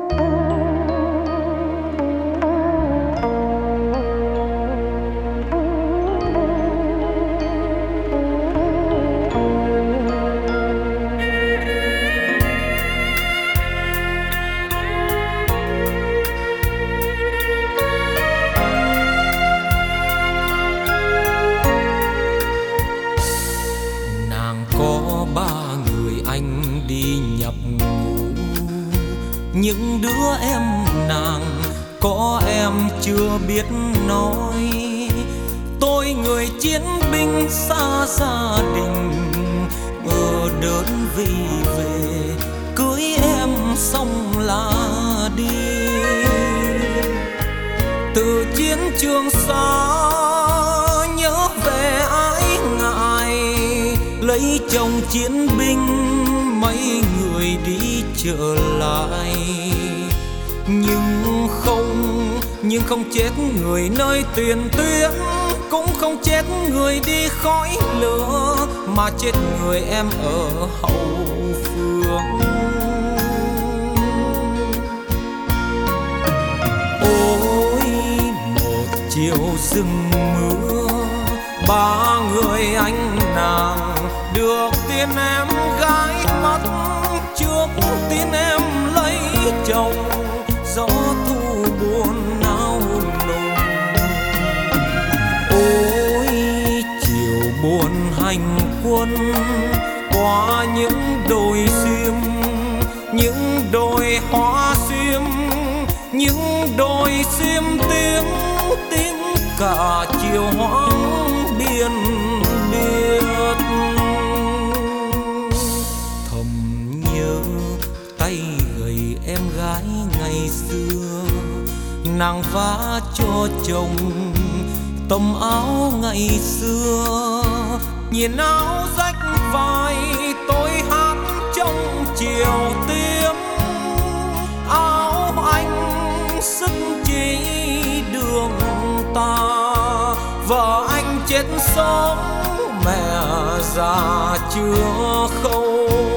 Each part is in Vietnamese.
Những đứa em nàng có em chưa biết nói. Tôi người chiến binh xa gia đình, ở đơn vị về cưới em xong là đi. Từ chiến trường xa nhớ về ái ngại, lấy chồng chiến binh mấy người đi trở lại. Nhưng không chết người nơi tiền tuyến, cũng không chết người đi khói lửa, mà chết người em ở hậu phương. Ôi một chiều rừng mưa, ba người anh nàng được tin em gái mất, trước tin em lấy chồng, gió thu buồn nao nùng. Ôi chiều buồn hành quân qua những đồi xiêm, những đồi hoa xiêm, những đồi xiêm tiếng cả chiều hoang biên biệt. Thầm nhớ tay gầy em gái ngày xưa, nàng vá cho chồng tấm áo ngày xưa. Nhìn áo rách vai tôi hát trong chiều tiêm, áo anh sức chỉ đường ta. Vợ anh chết sớm, mẹ già chưa khâu.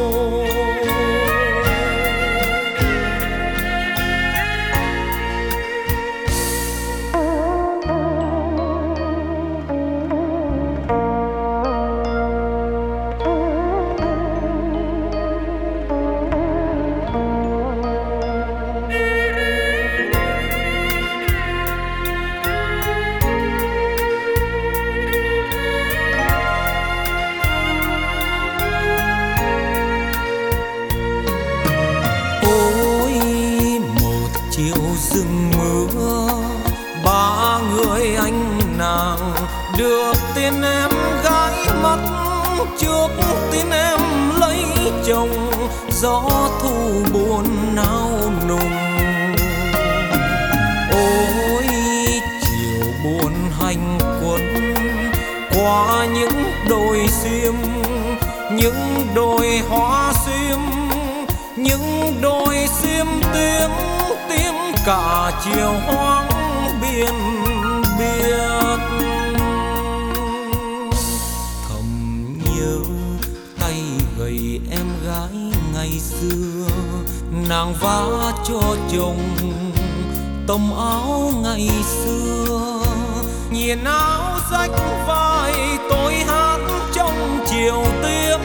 Rừng mưa, ba người anh nàng được tin em gái mất, trước tin em lấy chồng, gió thu buồn nao nùng. Ôi chiều buồn hành quân qua những đồi xiêm, những đồi hoa xiêm, những đồi xiêm tiếng cả chiều hoang biên biệt. Thầm nhớ tay gầy em gái ngày xưa, nàng vá cho chồng tấm áo ngày xưa. Nhìn áo rách vai tôi hát trong chiều tiêm,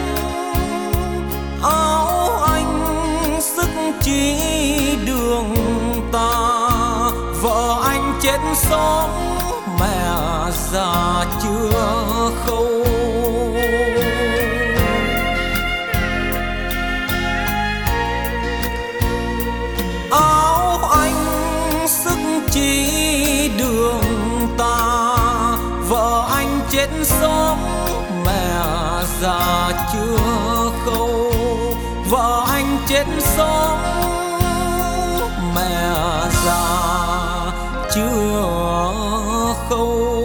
áo anh sức chỉ đường ta. Vợ anh chết sớm, mẹ già chưa khâu. Áo anh sức chỉ đường ta. Vợ anh chết sớm, mẹ già chưa khâu. Vợ anh chết sớm, mẹ già chưa khâu.